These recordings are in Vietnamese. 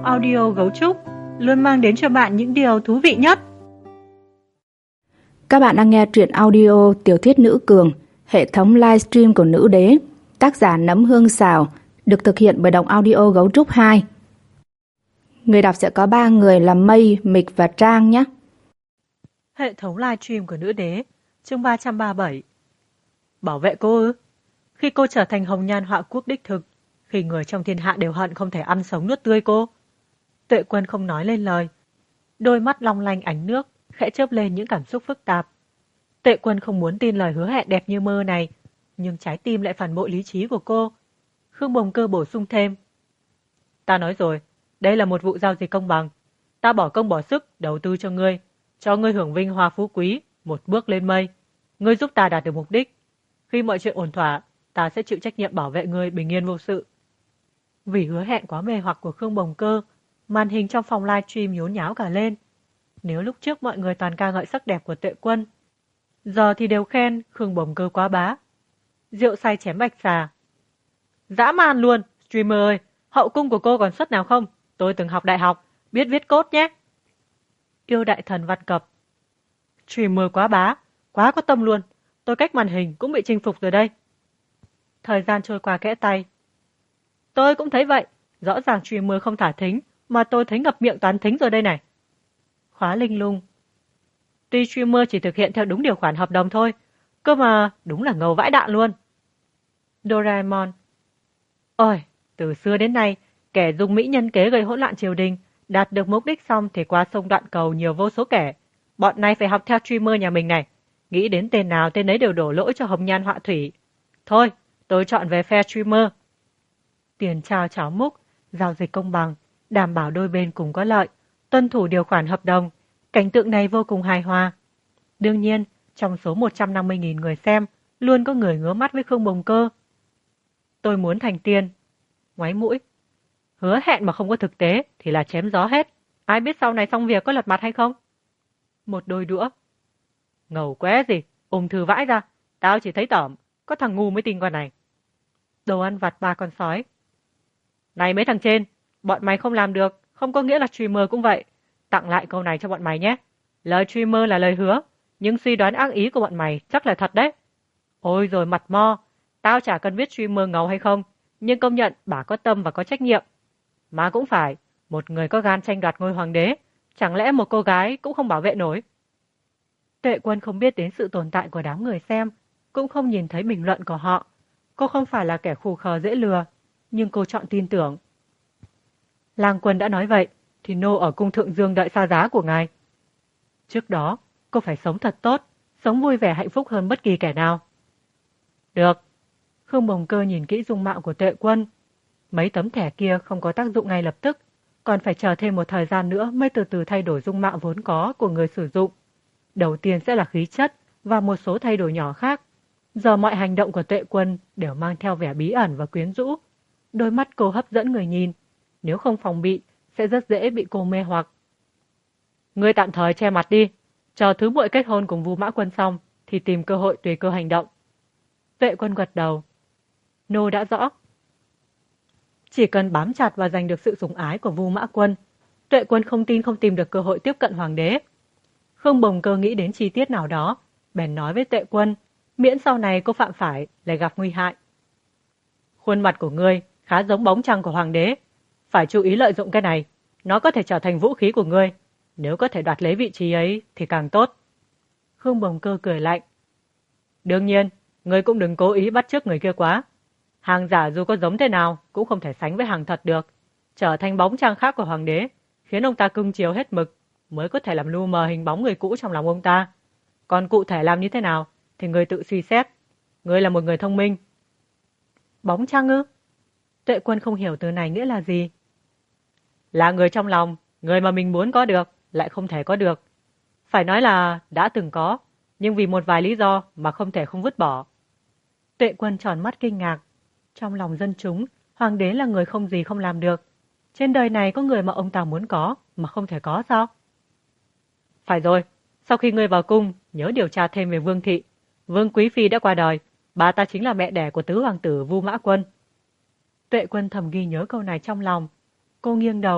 Giọng audio Gấu Trúc luôn mang đến cho bạn những điều thú vị nhất. Các bạn đang nghe truyện audio Tiểu thuyết nữ cường, hệ thống livestream của Nữ Đế, tác giả Nấm Hương Xào, được thực hiện bởi Đọc Audio Gấu Trúc 2. Người đọc sẽ có 3 người là Mây, Mịch và Trang nhé. Hệ thống livestream của Nữ Đế, chương 337. Bảo vệ cô ư? Khi cô trở thành hồng nhan họa quốc đích thực, khi người trong thiên hạ đều hận không thể ăn sống nuốt tươi cô. Tuệ Quân không nói lên lời. Đôi mắt long lanh ánh nước, khẽ chớp lên những cảm xúc phức tạp. Tuệ Quân không muốn tin lời hứa hẹn đẹp như mơ này, nhưng trái tim lại phản bội lý trí của cô. Khương Bồng Cơ bổ sung thêm. Ta nói rồi, đây là một vụ giao dịch công bằng. Ta bỏ công bỏ sức, đầu tư cho ngươi hưởng vinh hoa phú quý, một bước lên mây. Ngươi giúp ta đạt được mục đích. Khi mọi chuyện ổn thỏa, ta sẽ chịu trách nhiệm bảo vệ ngươi bình yên vô sự. Vì hứa hẹn quá mê hoặc của Khương Bồng Cơ, màn hình trong phòng livestream nhốn nháo cả lên. Nếu lúc trước mọi người toàn ca ngợi sắc đẹp của Tuệ Quân, giờ thì đều khen Khương Bồng Cơ quá bá. Rượu say chém bạch xà. Dã man luôn, streamer ơi, hậu cung của cô còn suất nào không? Tôi từng học đại học, biết viết code nhé. Yêu đại thần văn cập. Streamer quá bá, quá có tâm luôn. Tôi cách màn hình cũng bị chinh phục rồi đây. Thời gian trôi qua kẽ tay. Tôi cũng thấy vậy, rõ ràng streamer không thả thính, mà tôi thấy ngập miệng toán thính rồi đây này. Khóa linh lung. Tuy streamer chỉ thực hiện theo đúng điều khoản hợp đồng thôi, cơ mà đúng là ngầu vãi đạn luôn. Doraemon. Ôi, từ xưa đến nay, kẻ dùng mỹ nhân kế gây hỗn loạn triều đình, đạt được mục đích xong thì qua sông đoạn cầu nhiều vô số kẻ. Bọn này phải học theo streamer nhà mình này. Nghĩ đến tên nào tên ấy đều đổ lỗi cho hồng nhan họa thủy. Thôi, tôi chọn về phe streamer. Tiền trao cháo múc, giao dịch công bằng, đảm bảo đôi bên cùng có lợi, tuân thủ điều khoản hợp đồng. Cảnh tượng này vô cùng hài hòa. Đương nhiên, trong số 150.000 người xem, luôn có người ngứa mắt với Khương Bồng Cơ. Tôi muốn thành tiên. Ngoáy mũi. Hứa hẹn mà không có thực tế thì là chém gió hết. Ai biết sau này xong việc có lật mặt hay không? Một đôi đũa. Ngầu quá gì, ung thư vãi ra. Tao chỉ thấy tởm, có thằng ngu mới tin con này. Đồ ăn vặt 3 con sói. Này mấy thằng trên, bọn mày không làm được, không có nghĩa là streamer cũng vậy. Tặng lại câu này cho bọn mày nhé. Lời streamer là lời hứa, nhưng suy đoán ác ý của bọn mày chắc là thật đấy. Ôi rồi mặt mo, tao chả cần biết streamer ngầu hay không, nhưng công nhận bà có tâm và có trách nhiệm. Mà cũng phải, một người có gan tranh đoạt ngôi hoàng đế, chẳng lẽ một cô gái cũng không bảo vệ nổi. Tuệ Quân không biết đến sự tồn tại của đám người xem, cũng không nhìn thấy bình luận của họ. Cô không phải là kẻ khù khờ dễ lừa, nhưng cô chọn tin tưởng. Lang Quân đã nói vậy, thì nô ở cung thượng dương đợi xa giá của ngài. Trước đó, cô phải sống thật tốt, sống vui vẻ hạnh phúc hơn bất kỳ kẻ nào. Được. Khương Bồng Cơ nhìn kỹ dung mạo của Tuệ Quân. Mấy tấm thẻ kia không có tác dụng ngay lập tức, còn phải chờ thêm một thời gian nữa mới từ từ thay đổi dung mạo vốn có của người sử dụng. Đầu tiên sẽ là khí chất và một số thay đổi nhỏ khác. Giờ mọi hành động của Tuệ Quân đều mang theo vẻ bí ẩn và quyến rũ. Đôi mắt cô hấp dẫn người nhìn. Nếu không phòng bị, sẽ rất dễ bị cô mê hoặc. Ngươi tạm thời che mặt đi. Chờ thứ muội kết hôn cùng Vu Mã Quân xong, thì tìm cơ hội tùy cơ hành động. Tuệ Quân gật đầu. Nô đã rõ. Chỉ cần bám chặt và giành được sự sủng ái của Vu Mã Quân, Tuệ Quân không tin không tìm được cơ hội tiếp cận hoàng đế. Khương Bồng Cơ nghĩ đến chi tiết nào đó, bèn nói với Tuệ Quân, miễn sau này cô phạm phải lại gặp nguy hại. Khuôn mặt của ngươi khá giống bóng trăng của hoàng đế, phải chú ý lợi dụng cái này, nó có thể trở thành vũ khí của ngươi, nếu có thể đoạt lấy vị trí ấy thì càng tốt. Khương Bồng Cơ cười lạnh. Đương nhiên, ngươi cũng đừng cố ý bắt chước người kia quá. Hàng giả dù có giống thế nào cũng không thể sánh với hàng thật được, trở thành bóng trăng khác của hoàng đế, khiến ông ta cưng chiều hết mực, mới có thể làm lu mờ hình bóng người cũ trong lòng ông ta. Còn cụ thể làm như thế nào thì người tự suy xét. Ngươi là một người thông minh. Bóng trăng ư? Tuệ Quân không hiểu từ này nghĩa là gì. Là người trong lòng, người mà mình muốn có được, lại không thể có được. Phải nói là đã từng có, nhưng vì một vài lý do mà không thể không vứt bỏ. Tuệ Quân tròn mắt kinh ngạc. Trong lòng dân chúng, hoàng đế là người không gì không làm được. Trên đời này có người mà ông ta muốn có, mà không thể có sao? Phải rồi, sau khi ngươi vào cung, nhớ điều tra thêm về Vương Thị. Vương Quý Phi đã qua đời, bà ta chính là mẹ đẻ của tứ hoàng tử Vu Mã Quân. Tuệ Quân thầm ghi nhớ câu này trong lòng. Cô nghiêng đầu,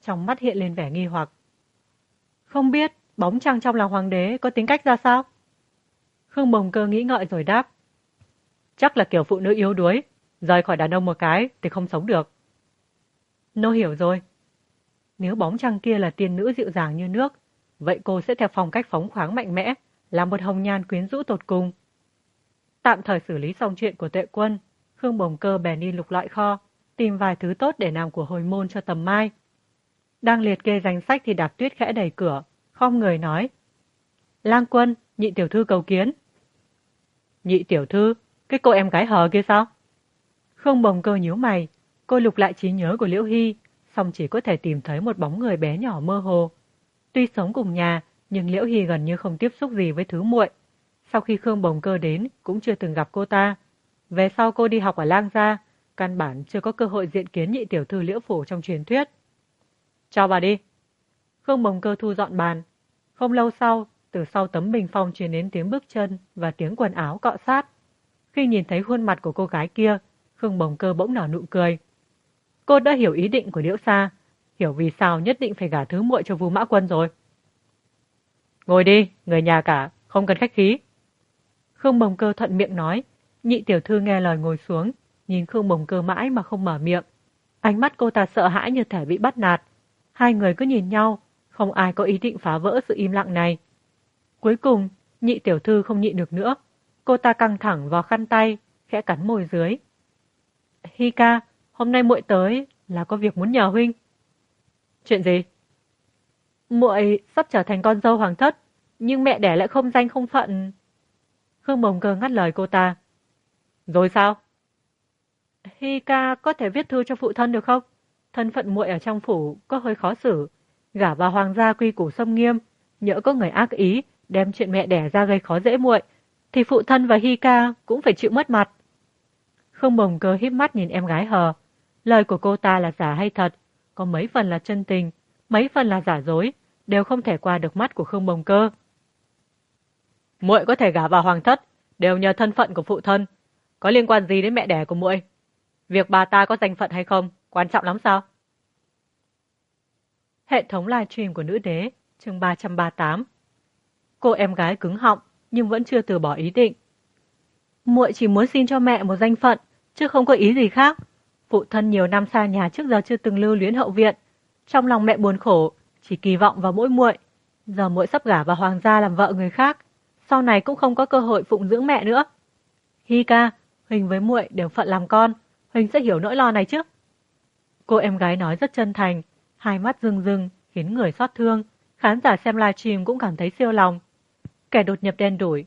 trong mắt hiện lên vẻ nghi hoặc. Không biết bóng trăng trong lòng hoàng đế có tính cách ra sao? Khương Bồng Cơ nghĩ ngợi rồi đáp. Chắc là kiểu phụ nữ yếu đuối, rời khỏi đàn ông một cái thì không sống được. Nô hiểu rồi. Nếu bóng trăng kia là tiên nữ dịu dàng như nước, vậy cô sẽ theo phong cách phóng khoáng mạnh mẽ, là một hồng nhan quyến rũ tột cùng. Tạm thời xử lý xong chuyện của Tuệ Quân, Khương Bồng Cơ bèn đi lục loại kho, tìm vài thứ tốt để làm của hồi môn cho Tầm Mai. Đang liệt kê danh sách thì Đạp Tuyết khẽ đẩy cửa, khom người nói. Lang Quân, nhị tiểu thư cầu kiến. Nhị tiểu thư, cái cô em gái hờ kia sao? Khương Bồng Cơ nhíu mày, cô lục lại trí nhớ của Liễu Hy, song chỉ có thể tìm thấy một bóng người bé nhỏ mơ hồ. Tuy sống cùng nhà, nhưng Liễu Hy gần như không tiếp xúc gì với thứ muội. Sau khi Khương Bồng Cơ đến, cũng chưa từng gặp cô ta. Về sau cô đi học ở Lang Gia, căn bản chưa có cơ hội diện kiến nhị tiểu thư Liễu Phủ trong truyền thuyết. Cho bà đi. Khương Bồng Cơ thu dọn bàn. Không lâu sau, từ sau tấm bình phong truyền đến tiếng bước chân và tiếng quần áo cọ sát. Khi nhìn thấy khuôn mặt của cô gái kia, Khương Bồng Cơ bỗng nở nụ cười. Cô đã hiểu ý định của Liễu Sa, hiểu vì sao nhất định phải gả thứ muội cho Vu Mã Quân rồi. Ngồi đi, người nhà cả, không cần khách khí. Khương Bồng Cơ thuận miệng nói, nhị tiểu thư nghe lời ngồi xuống, nhìn Khương Bồng Cơ mãi mà không mở miệng. Ánh mắt cô ta sợ hãi như thể bị bắt nạt. Hai người cứ nhìn nhau, không ai có ý định phá vỡ sự im lặng này. Cuối cùng, nhị tiểu thư không nhịn được nữa. Cô ta căng thẳng vào khăn tay, khẽ cắn môi dưới. Hi ca, hôm nay muội tới là có việc muốn nhờ huynh. Chuyện gì? Muội sắp trở thành con dâu hoàng thất, nhưng mẹ đẻ lại không danh không phận. Khương Bồng Cơ ngắt lời cô ta. Rồi sao? Hi ca có thể viết thư cho phụ thân được không? Thân phận muội ở trong phủ có hơi khó xử. Gả vào hoàng gia quy củ xâm nghiêm, nhỡ có người ác ý đem chuyện mẹ đẻ ra gây khó dễ muội, thì phụ thân và Hi ca cũng phải chịu mất mặt. Khương Bồng Cơ híp mắt nhìn em gái hờ. Lời của cô ta là giả hay thật, có mấy phần là chân tình, mấy phần là giả dối, đều không thể qua được mắt của Khương Bồng Cơ. Muội có thể gả vào hoàng thất, đều nhờ thân phận của phụ thân. Có liên quan gì đến mẹ đẻ của muội? Việc bà ta có danh phận hay không, quan trọng lắm sao? Hệ thống livestream của nữ đế, chương 338. Cô em gái cứng họng, nhưng vẫn chưa từ bỏ ý định. Muội chỉ muốn xin cho mẹ một danh phận, chứ không có ý gì khác. Phụ thân nhiều năm xa nhà trước giờ chưa từng lưu luyến hậu viện. Trong lòng mẹ buồn khổ, chỉ kỳ vọng vào mỗi muội. Giờ muội sắp gả vào hoàng gia làm vợ người khác, sau này cũng không có cơ hội phụng dưỡng mẹ nữa. Hi ca, Huỳnh với muội đều phận làm con, Huỳnh sẽ hiểu nỗi lo này chứ? Cô em gái nói rất chân thành, hai mắt rưng rưng, khiến người xót thương. Khán giả xem livestream cũng cảm thấy siêu lòng. Kẻ đột nhập đen đủi.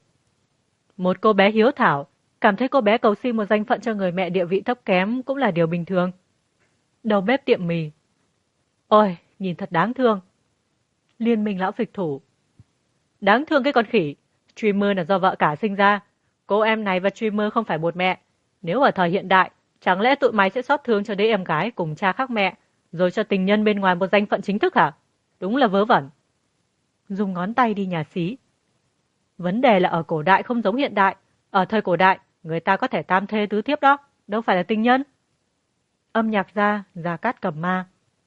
Một cô bé hiếu thảo, cảm thấy cô bé cầu xin một danh phận cho người mẹ địa vị thấp kém cũng là điều bình thường. Đầu bếp tiệm mì. Ôi, nhìn thật đáng thương. Liên minh lão phịch thủ. Đáng thương cái con khỉ. Streamer là do vợ cả sinh ra. Cô em này và streamer không phải một mẹ. Nếu ở thời hiện đại, chẳng lẽ tụi mày sẽ xót thương cho đứa em gái cùng cha khác mẹ, rồi cho tình nhân bên ngoài một danh phận chính thức hả? Đúng là vớ vẩn. Dùng ngón tay đi nhà xí. Vấn đề là ở cổ đại không giống hiện đại. Ở thời cổ đại, người ta có thể tam thê tứ thiếp đó, đâu phải là tình nhân. Âm nhạc Gia Cát Cầm Ma.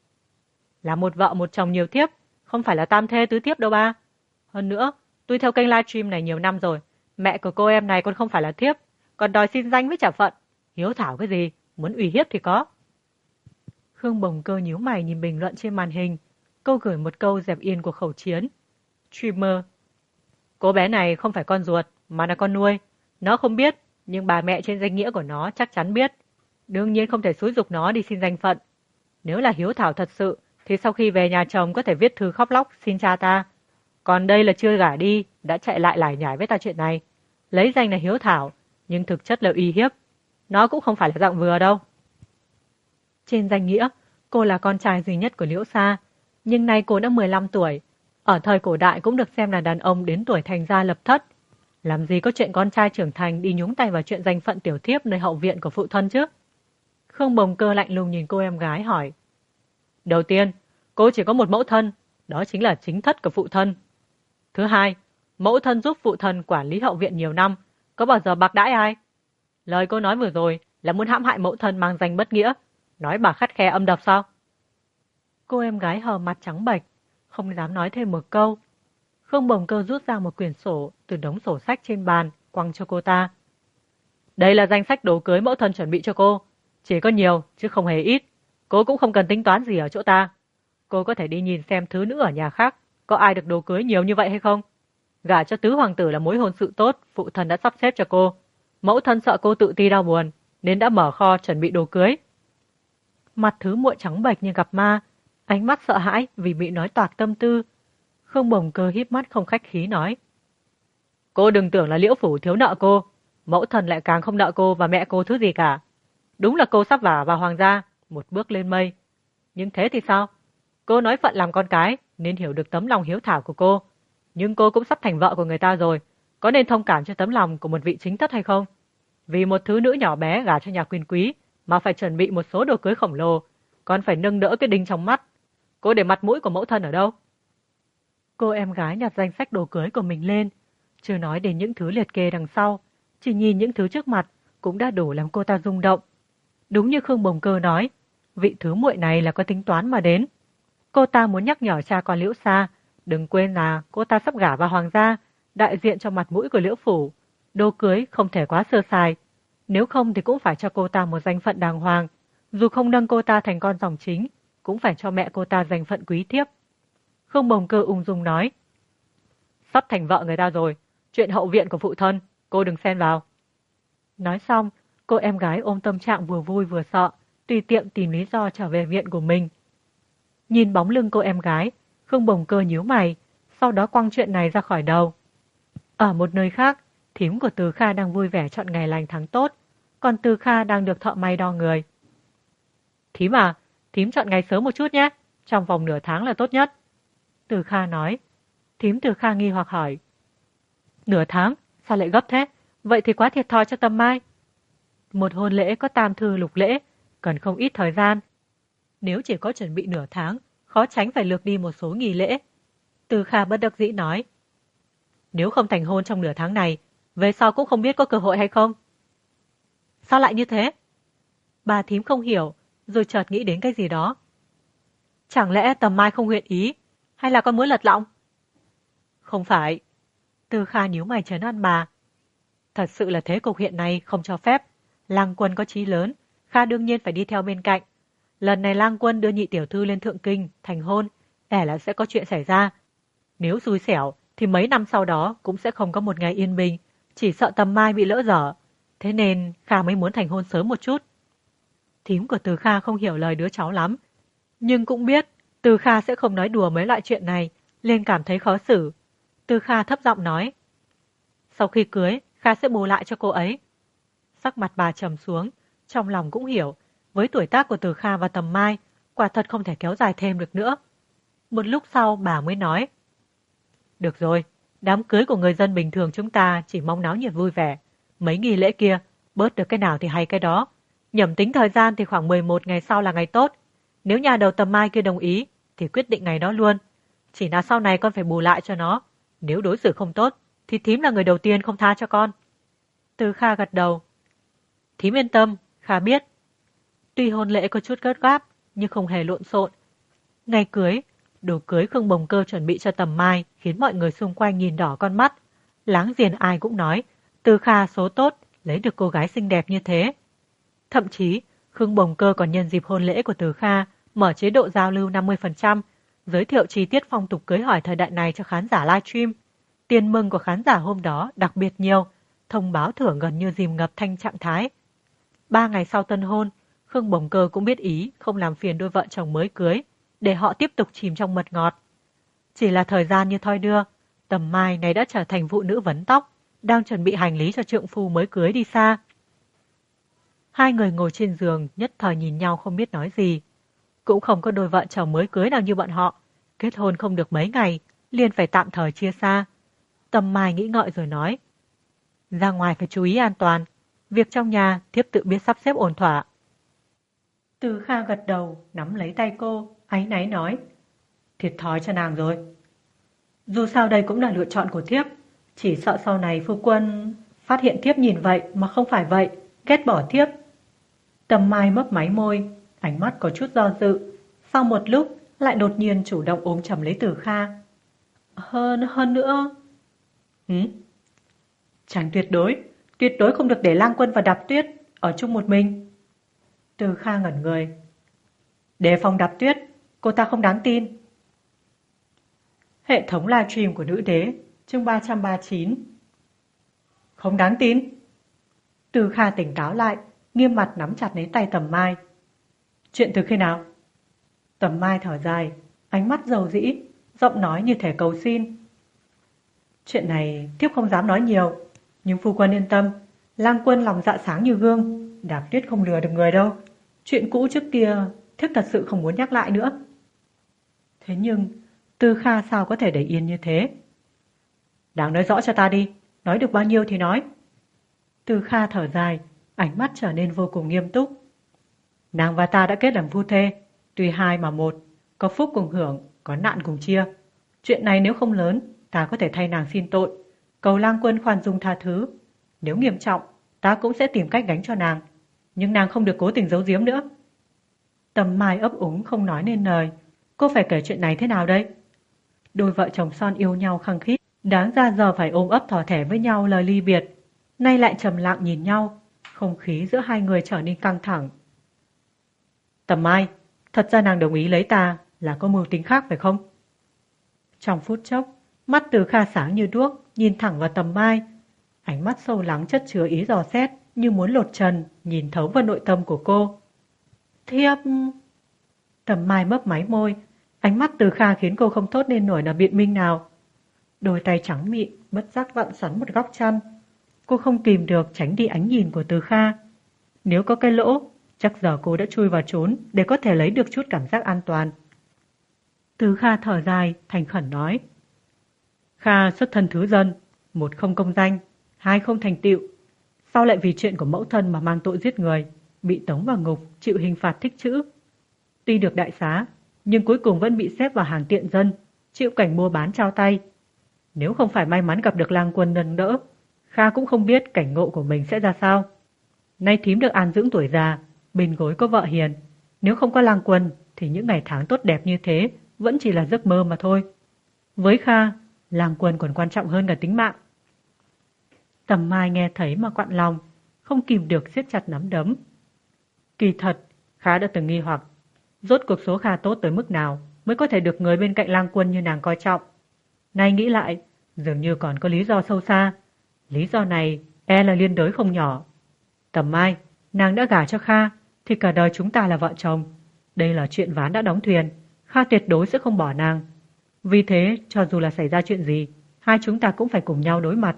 Là một vợ một chồng nhiều thiếp, không phải là tam thê tứ thiếp đâu ba. Hơn nữa, tôi theo kênh livestream này nhiều năm rồi, mẹ của cô em này còn không phải là thiếp, còn đòi xin danh với trả phận. Hiếu thảo cái gì, muốn uy hiếp thì có. Khương Bồng Cơ nhíu mày nhìn bình luận trên màn hình, cô gửi một câu dẹp yên cuộc khẩu chiến. Streamer. Cô bé này không phải con ruột, mà là con nuôi. Nó không biết, nhưng bà mẹ trên danh nghĩa của nó chắc chắn biết. Đương nhiên không thể xúi giục nó đi xin danh phận. Nếu là hiếu thảo thật sự, thì sau khi về nhà chồng có thể viết thư khóc lóc xin cha ta. Còn đây là chưa gả đi, đã chạy lại lải nhải với ta chuyện này. Lấy danh là hiếu thảo, nhưng thực chất là uy hiếp. Nó cũng không phải là dạng vừa đâu. Trên danh nghĩa, cô là con trai duy nhất của Liễu Sa, nhưng nay cô đã 15 tuổi. Ở thời cổ đại cũng được xem là đàn ông đến tuổi thành gia lập thất. Làm gì có chuyện con trai trưởng thành đi nhúng tay vào chuyện danh phận tiểu thiếp nơi hậu viện của phụ thân chứ? Khương Bồng Cơ lạnh lùng nhìn cô em gái hỏi. Đầu tiên, cô chỉ có một mẫu thân, đó chính là chính thất của phụ thân. Thứ hai, mẫu thân giúp phụ thân quản lý hậu viện nhiều năm, có bao giờ bạc đãi ai? Lời cô nói vừa rồi là muốn hãm hại mẫu thân mang danh bất nghĩa, nói bà khắt khe âm độc sao? Cô em gái hờ mặt trắng bệch, không dám nói thêm một câu. Khương Bồng Cơ rút ra một quyển sổ từ đống sổ sách trên bàn, quăng cho cô ta. Đây là danh sách đồ cưới mẫu thân chuẩn bị cho cô. Chỉ có nhiều, chứ không hề ít. Cô cũng không cần tính toán gì ở chỗ ta. Cô có thể đi nhìn xem thứ nữ ở nhà khác, có ai được đồ cưới nhiều như vậy hay không? Gả cho tứ hoàng tử là mối hôn sự tốt, phụ thân đã sắp xếp cho cô. Mẫu thân sợ cô tự ti đau buồn, nên đã mở kho chuẩn bị đồ cưới. Mặt thứ muội trắng bệch như gặp ma, ánh mắt sợ hãi vì bị nói toạc tâm tư. Khương Bồng Cơ híp mắt không khách khí nói. Cô đừng tưởng là Liễu Phủ thiếu nợ cô. Mẫu thần lại càng không nợ cô và mẹ cô thứ gì cả. Đúng là cô sắp vả vào hoàng gia, một bước lên mây. Nhưng thế thì sao? Cô nói phận làm con cái, nên hiểu được tấm lòng hiếu thảo của cô. Nhưng cô cũng sắp thành vợ của người ta rồi. Có nên thông cảm cho tấm lòng của một vị chính thất hay không? Vì một thứ nữ nhỏ bé gả cho nhà quyền quý, mà phải chuẩn bị một số đồ cưới khổng lồ, còn phải nâng đỡ cái đinh trong mắt. Cô để mặt mũi của mẫu thân ở đâu? Cô em gái nhặt danh sách đồ cưới của mình lên, chưa nói đến những thứ liệt kê đằng sau, chỉ nhìn những thứ trước mặt cũng đã đủ làm cô ta rung động. Đúng như Khương Bồng Cơ nói, vị thứ muội này là có tính toán mà đến. Cô ta muốn nhắc nhở cha con Liễu Sa, đừng quên là cô ta sắp gả vào hoàng gia, đại diện cho mặt mũi của Liễu Phủ. Đồ cưới không thể quá sơ sài, nếu không thì cũng phải cho cô ta một danh phận đàng hoàng. Dù không nâng cô ta thành con dòng chính, cũng phải cho mẹ cô ta danh phận quý thiếp. Khương Bồng Cơ ung dung nói. Sắp thành vợ người ta rồi, chuyện hậu viện của phụ thân, cô đừng xen vào. Nói xong, cô em gái ôm tâm trạng vừa vui vừa sợ, tùy tiện tìm lý do trở về viện của mình. Nhìn bóng lưng cô em gái, Khương Bồng Cơ nhíu mày, sau đó quăng chuyện này ra khỏi đầu. Ở một nơi khác, thím của Từ Kha đang vui vẻ chọn ngày lành tháng tốt, còn Từ Kha đang được thợ may đo người. Thím à, thím chọn ngày sớm một chút nhé, trong vòng nửa tháng là tốt nhất. Từ Kha nói. Thím Từ Kha nghi hoặc hỏi. Nửa tháng? Sao lại gấp thế? Vậy thì quá thiệt thòi cho Tầm Mai. Một hôn lễ có tam thư lục lễ, cần không ít thời gian. Nếu chỉ có chuẩn bị nửa tháng, khó tránh phải lược đi một số nghi lễ. Từ Kha bất đắc dĩ nói. Nếu không thành hôn trong nửa tháng này, về sau cũng không biết có cơ hội hay không. Sao lại như thế? Bà thím không hiểu, rồi chợt nghĩ đến cái gì đó. Chẳng lẽ Tầm Mai không nguyện ý, hay là con muốn lật lọng? Không phải. Từ Kha nhíu mày trấn an bà. Thật sự là thế cục hiện nay không cho phép. Lang Quân có chí lớn, Kha đương nhiên phải đi theo bên cạnh. Lần này Lang Quân đưa nhị tiểu thư lên Thượng Kinh, thành hôn, là sẽ có chuyện xảy ra. Nếu xui xẻo, thì mấy năm sau đó cũng sẽ không có một ngày yên bình, chỉ sợ Tầm Mai bị lỡ dở. Thế nên Kha mới muốn thành hôn sớm một chút. Thím của Từ Kha không hiểu lời đứa cháu lắm, nhưng cũng biết Từ Kha sẽ không nói đùa mấy loại chuyện này, nên cảm thấy khó xử. Từ Kha thấp giọng nói. Sau khi cưới, Kha sẽ bù lại cho cô ấy. Sắc mặt bà trầm xuống, trong lòng cũng hiểu, với tuổi tác của Từ Kha và Tầm Mai, quả thật không thể kéo dài thêm được nữa. Một lúc sau bà mới nói. Được rồi, đám cưới của người dân bình thường chúng ta chỉ mong náo nhiệt vui vẻ. Mấy nghi lễ kia, bớt được cái nào thì hay cái đó. Nhẩm tính thời gian thì khoảng 11 ngày sau là ngày tốt. Nếu nhà đầu Tầm Mai kia đồng ý, thì quyết định ngày đó luôn. Chỉ là sau này con phải bù lại cho nó. Nếu đối xử không tốt, thì thím là người đầu tiên không tha cho con. Từ Kha gật đầu. Thím yên tâm, Kha biết. Tuy hôn lễ có chút gấp gáp, nhưng không hề lộn xộn. Ngày cưới, đồ cưới Khương Bồng Cơ chuẩn bị cho Tầm Mai khiến mọi người xung quanh nhìn đỏ con mắt. Láng giềng ai cũng nói, Từ Kha số tốt, lấy được cô gái xinh đẹp như thế. Thậm chí, Khương Bồng Cơ còn nhân dịp hôn lễ của Từ Kha mở chế độ giao lưu 50%, giới thiệu chi tiết phong tục cưới hỏi thời đại này cho khán giả livestream. Tiền mừng của khán giả hôm đó đặc biệt nhiều, thông báo thưởng gần như dìm ngập thanh trạng thái. 3 ngày sau tân hôn, Khương Bồng Cơ cũng biết ý không làm phiền đôi vợ chồng mới cưới, để họ tiếp tục chìm trong mật ngọt. Chỉ là thời gian như thoi đưa, Tầm Mai này đã trở thành phụ nữ vấn tóc, đang chuẩn bị hành lý cho trượng phu mới cưới đi xa. Hai người ngồi trên giường nhất thời nhìn nhau không biết nói gì. Cũng không có đôi vợ chồng mới cưới nào như bọn họ. Kết hôn không được mấy ngày, liền phải tạm thời chia xa. Tầm Mai nghĩ ngợi rồi nói. Ra ngoài phải chú ý an toàn. Việc trong nhà thiếp tự biết sắp xếp ổn thỏa. Từ Kha gật đầu, nắm lấy tay cô, áy náy nói. Thiệt thòi cho nàng rồi. Dù sao đây cũng là lựa chọn của thiếp. Chỉ sợ sau này phu quân phát hiện thiếp nhìn vậy mà không phải vậy, ghét bỏ thiếp. Tầm Mai mấp máy môi, ánh mắt có chút do dự. Sau một lúc lại đột nhiên chủ động ôm chầm lấy Từ Kha. Hơn nữa... Chàng tuyệt đối không được để Lang Quân và Đạp Tuyết ở chung một mình. Từ Kha ngẩn người. Đề phòng Đạp Tuyết, cô ta không đáng tin. Hệ thống livestream của nữ đế, chương 339. Không đáng tin. Từ Kha tỉnh táo lại, nghiêm mặt nắm chặt lấy tay Tầm Mai. Chuyện từ khi nào? Tầm Mai thở dài, ánh mắt dầu dĩ, giọng nói như thể cầu xin. Chuyện này thiếp không dám nói nhiều, nhưng phu quân yên tâm, Lang Quân lòng dạ sáng như gương, Đạp Tuyết không lừa được người đâu. Chuyện cũ trước kia thiếp thật sự không muốn nhắc lại nữa. Thế nhưng Từ Kha sao có thể để yên như thế? Đáng nói rõ cho ta đi, nói được bao nhiêu thì nói. Từ Kha thở dài, ánh mắt trở nên vô cùng nghiêm túc. Nàng và ta đã kết làm phu thê, tuy hai mà một, có phúc cùng hưởng, có nạn cùng chia. Chuyện này nếu không lớn, ta có thể thay nàng xin tội, cầu Lang Quân khoan dung tha thứ. Nếu nghiêm trọng, ta cũng sẽ tìm cách gánh cho nàng, nhưng nàng không được cố tình giấu giếm nữa. Tầm Mai ấp úng không nói nên lời. Cô phải kể chuyện này thế nào đây? Đôi vợ chồng son yêu nhau khăng khít, đáng ra giờ phải ôm ấp thỏ thẻ với nhau lời ly biệt, nay lại trầm lặng nhìn nhau, không khí giữa hai người trở nên căng thẳng. Tầm Mai, thật ra nàng đồng ý lấy ta là có mưu tính khác phải không? Trong phút chốc, mắt Từ Kha sáng như đuốc, nhìn thẳng vào Tầm Mai. Ánh mắt sâu lắng chất chứa ý dò xét, như muốn lột trần, nhìn thấu vào nội tâm của cô. Thiếp... Tầm Mai mấp máy môi, ánh mắt Từ Kha khiến cô không thốt nên nổi là biện minh nào. Đôi tay trắng mịn, bất giác vặn xoắn một góc chăn. Cô không kìm được tránh đi ánh nhìn của Từ Kha. Nếu có cái lỗ, chắc giờ cô đã chui vào trốn để có thể lấy được chút cảm giác an toàn. Từ Kha thở dài, thành khẩn nói. Kha xuất thân thứ dân, một không công danh, hai không thành tựu. Sau lại vì chuyện của mẫu thân mà mang tội giết người, bị tống vào ngục, chịu hình phạt thích chữ. Tuy được đại xá, nhưng cuối cùng vẫn bị xếp vào hàng tiện dân, chịu cảnh mua bán trao tay. Nếu không phải may mắn gặp được Lang Quân nâng đỡ, Kha cũng không biết cảnh ngộ của mình sẽ ra sao. Nay thím được an dưỡng tuổi già, bên gối có vợ hiền. Nếu không có Lang Quân thì những ngày tháng tốt đẹp như thế vẫn chỉ là giấc mơ mà thôi. Với Kha, Lang Quân còn quan trọng hơn cả tính mạng. Tầm Mai nghe thấy mà quặn lòng, không kìm được siết chặt nắm đấm. Kỳ thật, Kha đã từng nghi hoặc, rốt cuộc số Kha tốt tới mức nào mới có thể được người bên cạnh Lang Quân như nàng coi trọng. Nay nghĩ lại, dường như còn có lý do sâu xa. Lý do này e là liên đới không nhỏ. Tầm Mai, nàng đã gả cho Kha, thì cả đời chúng ta là vợ chồng. Đây là chuyện ván đã đóng thuyền, Kha tuyệt đối sẽ không bỏ nàng. Vì thế, cho dù là xảy ra chuyện gì, hai chúng ta cũng phải cùng nhau đối mặt.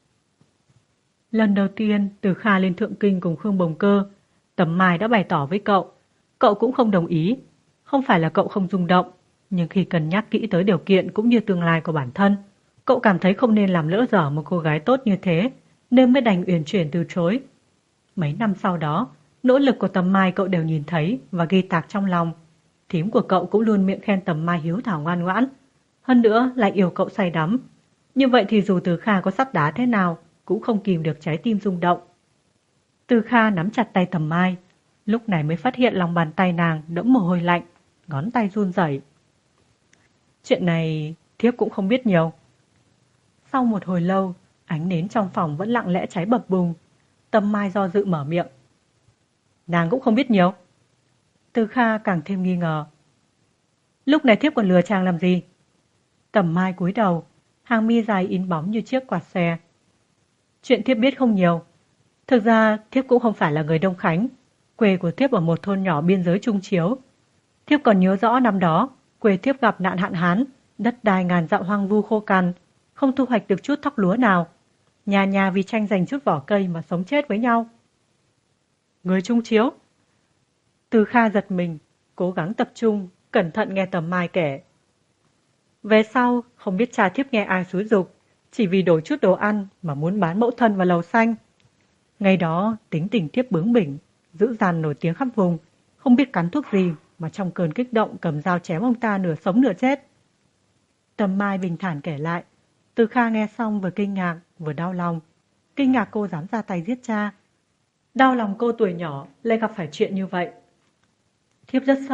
Lần đầu tiên từ Kha lên Thượng Kinh cùng Khương Bồng Cơ, Tầm Mai đã bày tỏ với cậu. Cậu cũng không đồng ý. Không phải là cậu không rung động, nhưng khi cân nhắc kỹ tới điều kiện cũng như tương lai của bản thân, cậu cảm thấy không nên làm lỡ dở một cô gái tốt như thế, nên mới đành uyển chuyển từ chối. Mấy năm sau đó, nỗ lực của Tầm Mai cậu đều nhìn thấy và ghi tạc trong lòng. Thím của cậu cũng luôn miệng khen Tầm Mai hiếu thảo ngoan ngoãn, hơn nữa lại yêu cậu say đắm. Như vậy thì dù Từ Kha có sắt đá thế nào, cũng không kìm được trái tim rung động. Từ Kha nắm chặt tay Tầm Mai, lúc này mới phát hiện lòng bàn tay nàng đẫm mồ hôi lạnh, ngón tay run rẩy. Chuyện này thiếp cũng không biết nhiều. Sau một hồi lâu, ánh nến trong phòng vẫn lặng lẽ cháy bập bùng. Tầm Mai do dự mở miệng. Nàng cũng không biết nhiều. Từ Kha càng thêm nghi ngờ. Lúc này thiếp còn lừa chàng làm gì? Tầm Mai cúi đầu, hàng mi dài in bóng như chiếc quạt xe. Chuyện thiếp biết không nhiều. Thực ra thiếp cũng không phải là người Đông Khánh. Quê của thiếp ở một thôn nhỏ biên giới Trung Chiếu. Thiếp còn nhớ rõ năm đó, quê thiếp gặp nạn hạn hán, đất đai ngàn dặm hoang vu khô cằn, không thu hoạch được chút thóc lúa nào. Nhà nhà vì tranh giành chút vỏ cây mà sống chết với nhau. Người Trung Chiếu? Từ Kha giật mình, cố gắng tập trung, cẩn thận nghe Tầm Mai kể. Về sau, không biết cha thiếp nghe ai xúi giục, chỉ vì đổi chút đồ ăn mà muốn bán mẫu thân vào lầu xanh. Ngày đó, tính tình thiếp bướng bỉnh, dữ dằn nổi tiếng khắp vùng, không biết cắn thuốc gì mà trong cơn kích động cầm dao chém ông ta nửa sống nửa chết. Tầm Mai bình thản kể lại. Từ Kha nghe xong vừa kinh ngạc vừa đau lòng. Kinh ngạc cô dám ra tay giết cha, đau lòng cô tuổi nhỏ lại gặp phải chuyện như vậy. Thiếp rất sợ,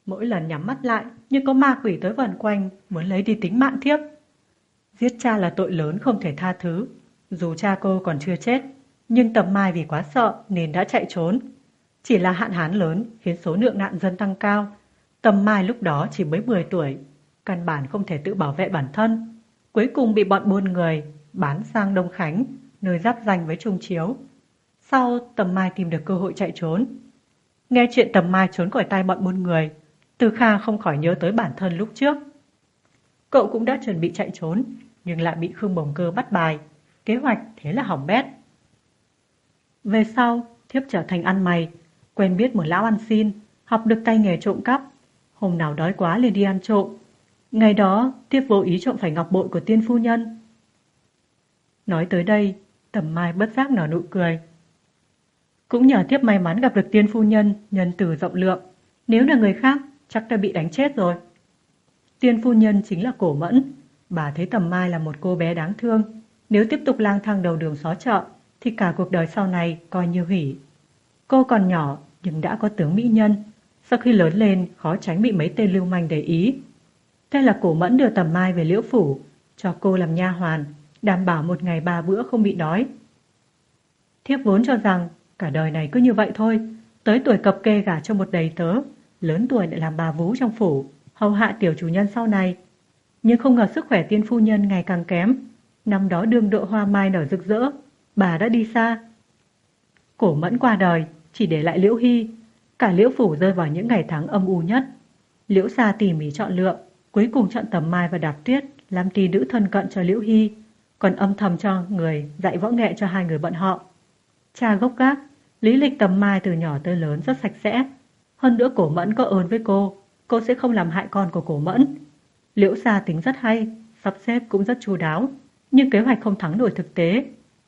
Mỗi lần nhắm mắt lại như có ma quỷ tới vần quanh muốn lấy đi tính mạng Thiếp. Giết cha là tội lớn không thể tha thứ. Dù cha cô còn chưa chết, nhưng Tầm Mai vì quá sợ nên đã chạy trốn. Chỉ là hạn hán lớn khiến số lượng nạn dân tăng cao. Tầm Mai lúc đó chỉ mới 10 tuổi, căn bản không thể tự bảo vệ bản thân. Cuối cùng bị bọn buôn người bán sang Đông Khánh, nơi giáp ranh với Trung Chiếu. Sau, Tầm Mai tìm được cơ hội chạy trốn. Nghe chuyện Tầm Mai trốn khỏi tay bọn buôn người, Từ Kha không khỏi nhớ tới bản thân lúc trước. Cậu cũng đã chuẩn bị chạy trốn, nhưng lại bị Khương Bồng Cơ bắt bài. Kế hoạch thế là hỏng bét. Về sau, Thiếp trở thành ăn mày, quen biết một lão ăn xin, học được tay nghề trộm cắp. Hôm nào đói quá liền đi ăn trộm. Ngày đó, Thiếp vô ý trộm phải ngọc bội của tiên phu nhân. Nói tới đây, Tầm Mai bất giác nở nụ cười. Cũng nhờ Thiếp may mắn gặp được tiên phu nhân, nhân từ rộng lượng. Nếu là người khác, chắc đã bị đánh chết rồi. Tiên phu nhân chính là Cổ Mẫn. Bà thấy Tầm Mai là một cô bé đáng thương. Nếu tiếp tục lang thang đầu đường xó chợ, thì cả cuộc đời sau này coi như hủy. Cô còn nhỏ, nhưng đã có tướng mỹ nhân. Sau khi lớn lên, khó tránh bị mấy tên lưu manh để ý. Thế là Cổ Mẫn đưa Tầm Mai về Liễu Phủ, cho cô làm nha hoàn, đảm bảo một ngày 3 bữa không bị đói. Thiếp vốn cho rằng cả đời này cứ như vậy thôi, tới tuổi cập kê gả cho một đầy tớ, lớn tuổi lại làm bà vú trong phủ, hầu hạ tiểu chủ nhân sau này. Nhưng không ngờ sức khỏe tiên phu nhân ngày càng kém. Năm đó đương độ hoa mai nở rực rỡ, bà đã đi xa. Cổ Mẫn qua đời, chỉ để lại Liễu Hy. Cả Liễu Phủ rơi vào những ngày tháng âm u nhất. Liễu Sa tỉ mỉ chọn lựa, cuối cùng chọn Tầm Mai và Đạp Tuyết làm tỷ nữ thân cận cho Liễu Hy, còn âm thầm cho người dạy võ nghệ cho hai người bọn họ. Cha gốc gác, lý lịch Tầm Mai từ nhỏ tới lớn rất sạch sẽ. Hơn nữa Cổ Mẫn có ơn với cô sẽ không làm hại con của Cổ Mẫn. Liễu Sa tính rất hay, sắp xếp cũng rất chu đáo, nhưng kế hoạch không thắng nổi thực tế.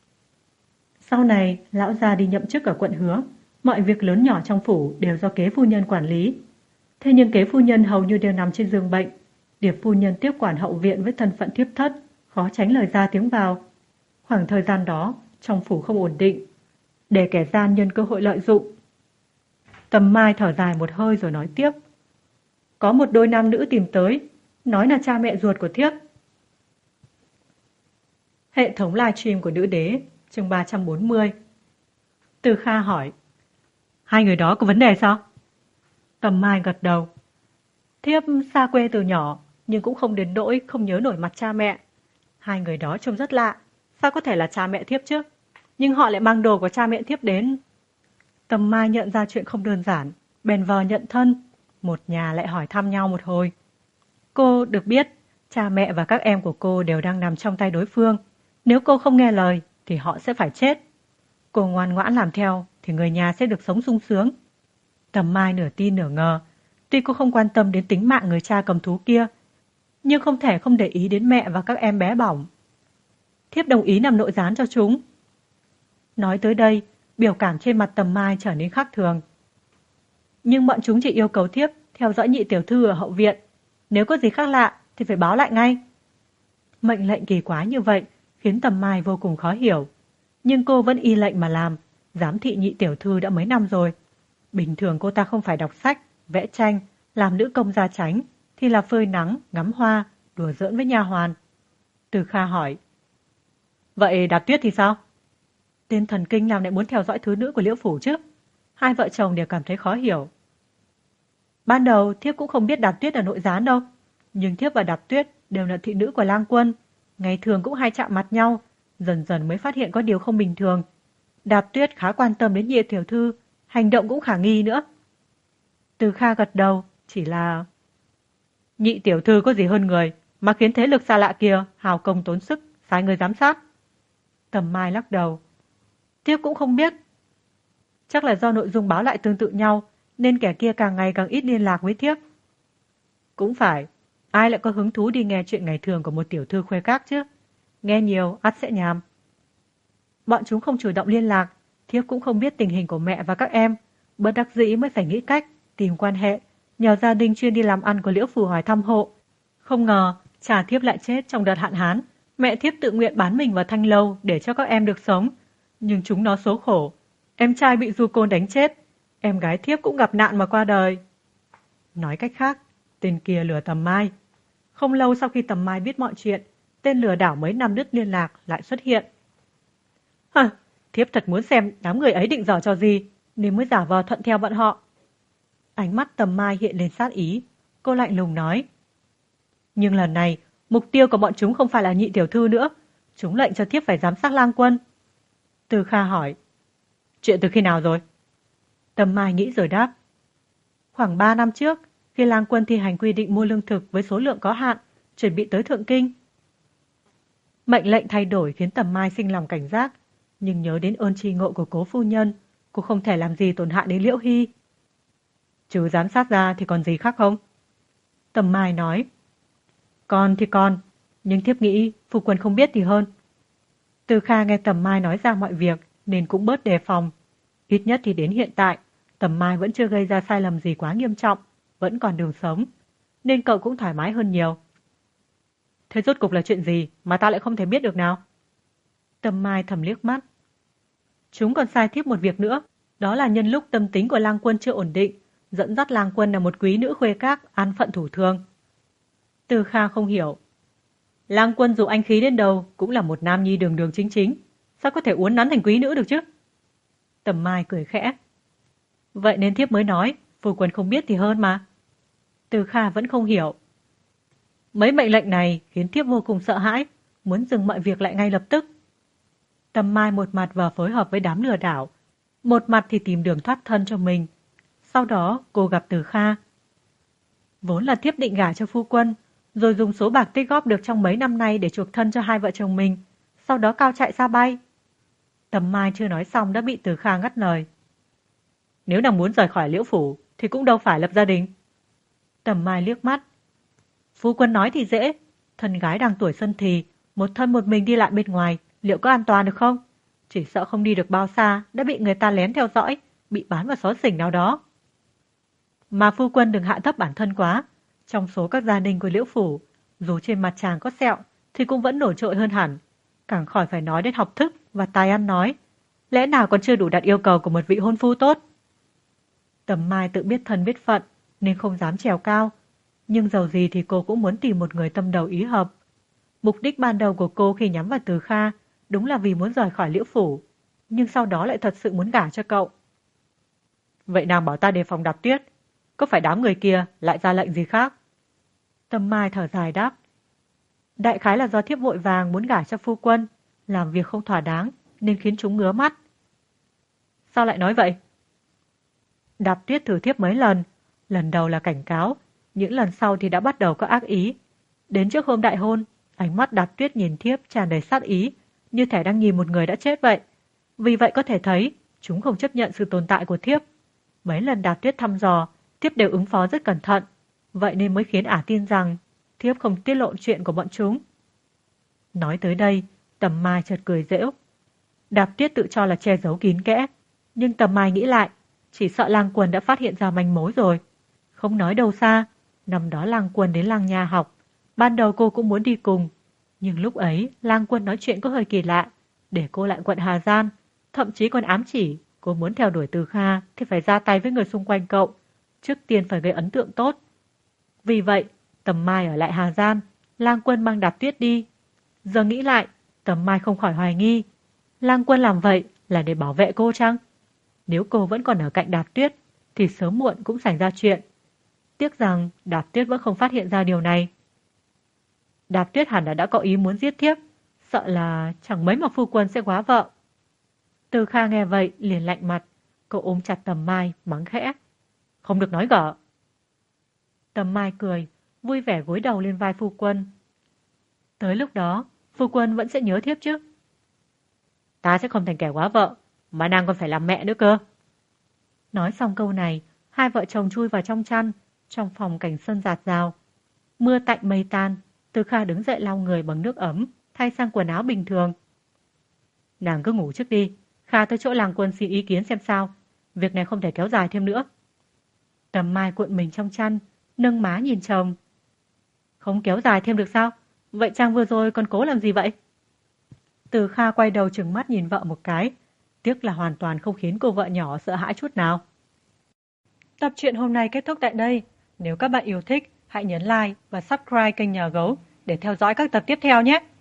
Sau này, lão gia đi nhậm chức ở quận Hứa, mọi việc lớn nhỏ trong phủ đều do kế phu nhân quản lý. Thế nhưng kế phu nhân hầu như đều nằm trên giường bệnh. Điệp phu nhân tiếp quản hậu viện với thân phận thiếp thất, khó tránh lời ra tiếng vào. Khoảng thời gian đó, trong phủ không ổn định, để kẻ gian nhân cơ hội lợi dụng. Tầm Mai thở dài một hơi rồi nói tiếp. Có một đôi nam nữ tìm tới, nói là cha mẹ ruột của Thiếp. Hệ thống livestream của Nữ Đế, chương 340. Từ Kha hỏi. Hai người đó có vấn đề sao? Tầm Mai gật đầu. Thiếp xa quê từ nhỏ, nhưng cũng không đến nỗi không nhớ nổi mặt cha mẹ. Hai người đó trông rất lạ, sao có thể là cha mẹ Thiếp chứ? Nhưng họ lại mang đồ của cha mẹ Thiếp đến. Tầm Mai nhận ra chuyện không đơn giản, bèn vờ nhận thân. Một nhà lại hỏi thăm nhau một hồi. Cô được biết, cha mẹ và các em của cô đều đang nằm trong tay đối phương. Nếu cô không nghe lời, thì họ sẽ phải chết. Cô ngoan ngoãn làm theo, thì người nhà sẽ được sống sung sướng. Tầm Mai nửa tin nửa ngờ. Tuy cô không quan tâm đến tính mạng người cha cầm thú kia, nhưng không thể không để ý đến mẹ và các em bé bỏng. Thiếp đồng ý làm nội gián cho chúng. Nói tới đây, biểu cảm trên mặt Tầm Mai trở nên khác thường. Nhưng bọn chúng chỉ yêu cầu Thiếp theo dõi nhị tiểu thư ở hậu viện. Nếu có gì khác lạ thì phải báo lại ngay. Mệnh lệnh kỳ quái như vậy khiến Tầm Mai vô cùng khó hiểu. Nhưng cô vẫn y lệnh mà làm. Giám thị nhị tiểu thư đã mấy năm rồi. Bình thường cô ta không phải đọc sách, vẽ tranh, làm nữ công gia chánh, thì là phơi nắng, ngắm hoa, đùa giỡn với nha hoàn. Từ Kha hỏi. Vậy Đạp Tuyết thì sao? Tên thần kinh nào lại muốn theo dõi thứ nữ của Liễu Phủ chứ? Hai vợ chồng đều cảm thấy khó hiểu. Ban đầu Thiếp cũng không biết Đạp Tuyết là nội gián đâu. Nhưng Thiếp và Đạp Tuyết đều là thị nữ của lang quân. Ngày thường cũng hay chạm mặt nhau. Dần dần mới phát hiện có điều không bình thường. Đạp Tuyết khá quan tâm đến nhị tiểu thư, hành động cũng khả nghi nữa. Từ Kha gật đầu, chỉ là... Nhị tiểu thư có gì hơn người, mà khiến thế lực xa lạ kia hào công tốn sức, sai người giám sát. Tầm Mai lắc đầu. Thiếp cũng không biết. Chắc là do nội dung báo lại tương tự nhau, nên kẻ kia càng ngày càng ít liên lạc với Thiếp. Cũng phải, ai lại có hứng thú đi nghe chuyện ngày thường của một tiểu thư khuê các chứ? Nghe nhiều, ắt sẽ nhàm. Bọn chúng không chủ động liên lạc, Thiếp cũng không biết tình hình của mẹ và các em. Bất đắc dĩ mới phải nghĩ cách, tìm quan hệ, nhờ gia đình chuyên đi làm ăn của Liễu Phủ hỏi thăm hộ. Không ngờ, cha Thiếp lại chết trong đợt hạn hán. Mẹ Thiếp tự nguyện bán mình vào Thanh Lâu để cho các em được sống. Nhưng chúng nó số khổ. Em trai bị du côn đánh chết. Em gái Thiếp cũng gặp nạn mà qua đời. Nói cách khác, tên kia lừa Tầm Mai. Không lâu sau khi Tầm Mai biết mọi chuyện, tên lừa đảo mấy năm đứt liên lạc lại xuất hiện. Hả, thiếp thật muốn xem đám người ấy định giở trò gì, nên mới giả vờ thuận theo bọn họ. Ánh mắt Tầm Mai hiện lên sát ý, cô lạnh lùng nói. Nhưng lần này, mục tiêu của bọn chúng không phải là nhị tiểu thư nữa, chúng lệnh cho thiếp phải giám sát Lang Quân. Từ Kha hỏi. Chuyện từ khi nào rồi? Tầm Mai nghĩ rồi đáp. Khoảng 3 năm trước, khi Lang Quân thi hành quy định mua lương thực với số lượng có hạn, chuẩn bị tới Thượng Kinh. Mệnh lệnh thay đổi khiến Tầm Mai sinh lòng cảnh giác, nhưng nhớ đến ơn tri ngộ của Cố phu nhân, cô không thể làm gì tổn hại đến Liễu Hy. Trừ giám sát ra thì còn gì khác không? Tầm Mai nói. Còn thì còn, nhưng thiếp nghĩ phu quân không biết thì hơn. Từ Kha nghe Tầm Mai nói ra mọi việc nên cũng bớt đề phòng. Ít nhất thì đến hiện tại, Tầm Mai vẫn chưa gây ra sai lầm gì quá nghiêm trọng, vẫn còn đường sống, nên cậu cũng thoải mái hơn nhiều. Thế rốt cục là chuyện gì mà ta lại không thể biết được nào? Tầm Mai thầm liếc mắt. Chúng còn sai thiếp một việc nữa, đó là nhân lúc tâm tính của Lang Quân chưa ổn định, dẫn dắt Lang Quân là một quý nữ khuê các an phận thủ thường. Từ Kha không hiểu. Lang Quân dù anh khí đến đâu cũng là một nam nhi đường đường chính chính, sao có thể uốn nắn thành quý nữ được chứ? Tầm Mai cười khẽ. Vậy nên thiếp mới nói, phu quân không biết thì hơn mà. Từ Kha vẫn không hiểu. Mấy mệnh lệnh này khiến thiếp vô cùng sợ hãi, muốn dừng mọi việc lại ngay lập tức. Tầm Mai một mặt vào phối hợp với đám lừa đảo, một mặt thì tìm đường thoát thân cho mình. Sau đó cô gặp Từ Kha. Vốn là thiếp định gả cho phu quân, rồi dùng số bạc tích góp được trong mấy năm nay để chuộc thân cho hai vợ chồng mình, sau đó cao chạy xa bay. Tầm Mai chưa nói xong đã bị Từ Kha ngắt lời. Nếu nàng muốn rời khỏi Liễu Phủ thì cũng đâu phải lập gia đình. Tầm Mai liếc mắt. Phu quân nói thì dễ, thân gái đang tuổi xuân thì, một thân một mình đi lại bên ngoài, liệu có an toàn được không? Chỉ sợ không đi được bao xa đã bị người ta lén theo dõi, bị bán vào xó xỉnh nào đó. Mà phu quân đừng hạ thấp bản thân quá. Trong số các gia đình của Liễu Phủ, dù trên mặt chàng có sẹo thì cũng vẫn nổi trội hơn hẳn. Càng khỏi phải nói đến học thức và tài ăn nói. Lẽ nào còn chưa đủ đạt yêu cầu của một vị hôn phu tốt? Tầm Mai tự biết thân biết phận nên không dám trèo cao. Nhưng dầu gì thì cô cũng muốn tìm một người tâm đầu ý hợp. Mục đích ban đầu của cô khi nhắm vào Từ Kha đúng là vì muốn rời khỏi Liễu Phủ, nhưng sau đó lại thật sự muốn gả cho cậu. Vậy nàng bảo ta đề phòng Đạp Tuyết, có phải đám người kia lại ra lệnh gì khác? Tầm Mai thở dài đáp. Đại khái là do thiếp vội vàng muốn gả cho phu quân, làm việc không thỏa đáng nên khiến chúng ngứa mắt. Sao lại nói vậy? Đạp Tuyết thử thiếp mấy lần đầu là cảnh cáo, những lần sau thì đã bắt đầu có ác ý. Đến trước hôm đại hôn, ánh mắt Đạp Tuyết nhìn thiếp tràn đầy sát ý, như thể đang nhìn một người đã chết vậy. Vì vậy có thể thấy, chúng không chấp nhận sự tồn tại của thiếp. Mấy lần Đạp Tuyết thăm dò, thiếp đều ứng phó rất cẩn thận, vậy nên mới khiến ả tin rằng thiếp không tiết lộ chuyện của bọn chúng. Nói tới đây, Tầm Mai chợt cười giễu. Đạp Tuyết tự cho là che giấu kín kẽ, nhưng Tầm Mai nghĩ lại, chỉ sợ Lang Quân đã phát hiện ra manh mối rồi. Không nói đâu xa, năm đó Lang Quân đến Lang Nha học, ban đầu cô cũng muốn đi cùng, nhưng lúc ấy Lang Quân nói chuyện có hơi kỳ lạ, để cô lại quận Hà Gian, thậm chí còn ám chỉ cô muốn theo đuổi Từ Kha thì phải ra tay với người xung quanh cậu, trước tiên phải gây ấn tượng tốt. Vì vậy, Tầm Mai ở lại Hà Gian, Lang Quân mang Đạp Tuyết đi. Giờ nghĩ lại, Tầm Mai không khỏi hoài nghi, Lang Quân làm vậy là để bảo vệ cô chăng? Nếu cô vẫn còn ở cạnh Đạp Tuyết thì sớm muộn cũng xảy ra chuyện. Tiếc rằng Đạp Tuyết vẫn không phát hiện ra điều này. Đạp Tuyết hẳn là đã có ý muốn giết thiếp, sợ là chẳng mấy mà phu quân sẽ góa vợ. Từ Kha nghe vậy liền lạnh mặt, cậu ôm chặt Tầm Mai mắng khẽ. Không được nói gở. Tầm Mai cười, vui vẻ gối đầu lên vai phu quân. Tới lúc đó, phu quân vẫn sẽ nhớ thiếp chứ. Ta sẽ không thành kẻ góa vợ, mà nàng còn phải làm mẹ nữa cơ. Nói xong câu này, hai vợ chồng chui vào trong chăn, trong phòng cảnh sân rạt rào. Mưa tạnh mây tan, Từ Kha đứng dậy lau người bằng nước ấm, thay sang quần áo bình thường. Nàng cứ ngủ trước đi, Kha tới chỗ Lang Quân xin ý kiến xem sao. Việc này không thể kéo dài thêm nữa. Tầm Mai cuộn mình trong chăn, nâng má nhìn chồng. Không kéo dài thêm được sao? Vậy chàng vừa rồi còn cố làm gì vậy? Từ Kha quay đầu trừng mắt nhìn vợ một cái. Tiếc là hoàn toàn không khiến cô vợ nhỏ sợ hãi chút nào. Tập truyện hôm nay kết thúc tại đây. Nếu các bạn yêu thích, hãy nhấn like và subscribe kênh Nhà Gấu để theo dõi các tập tiếp theo nhé.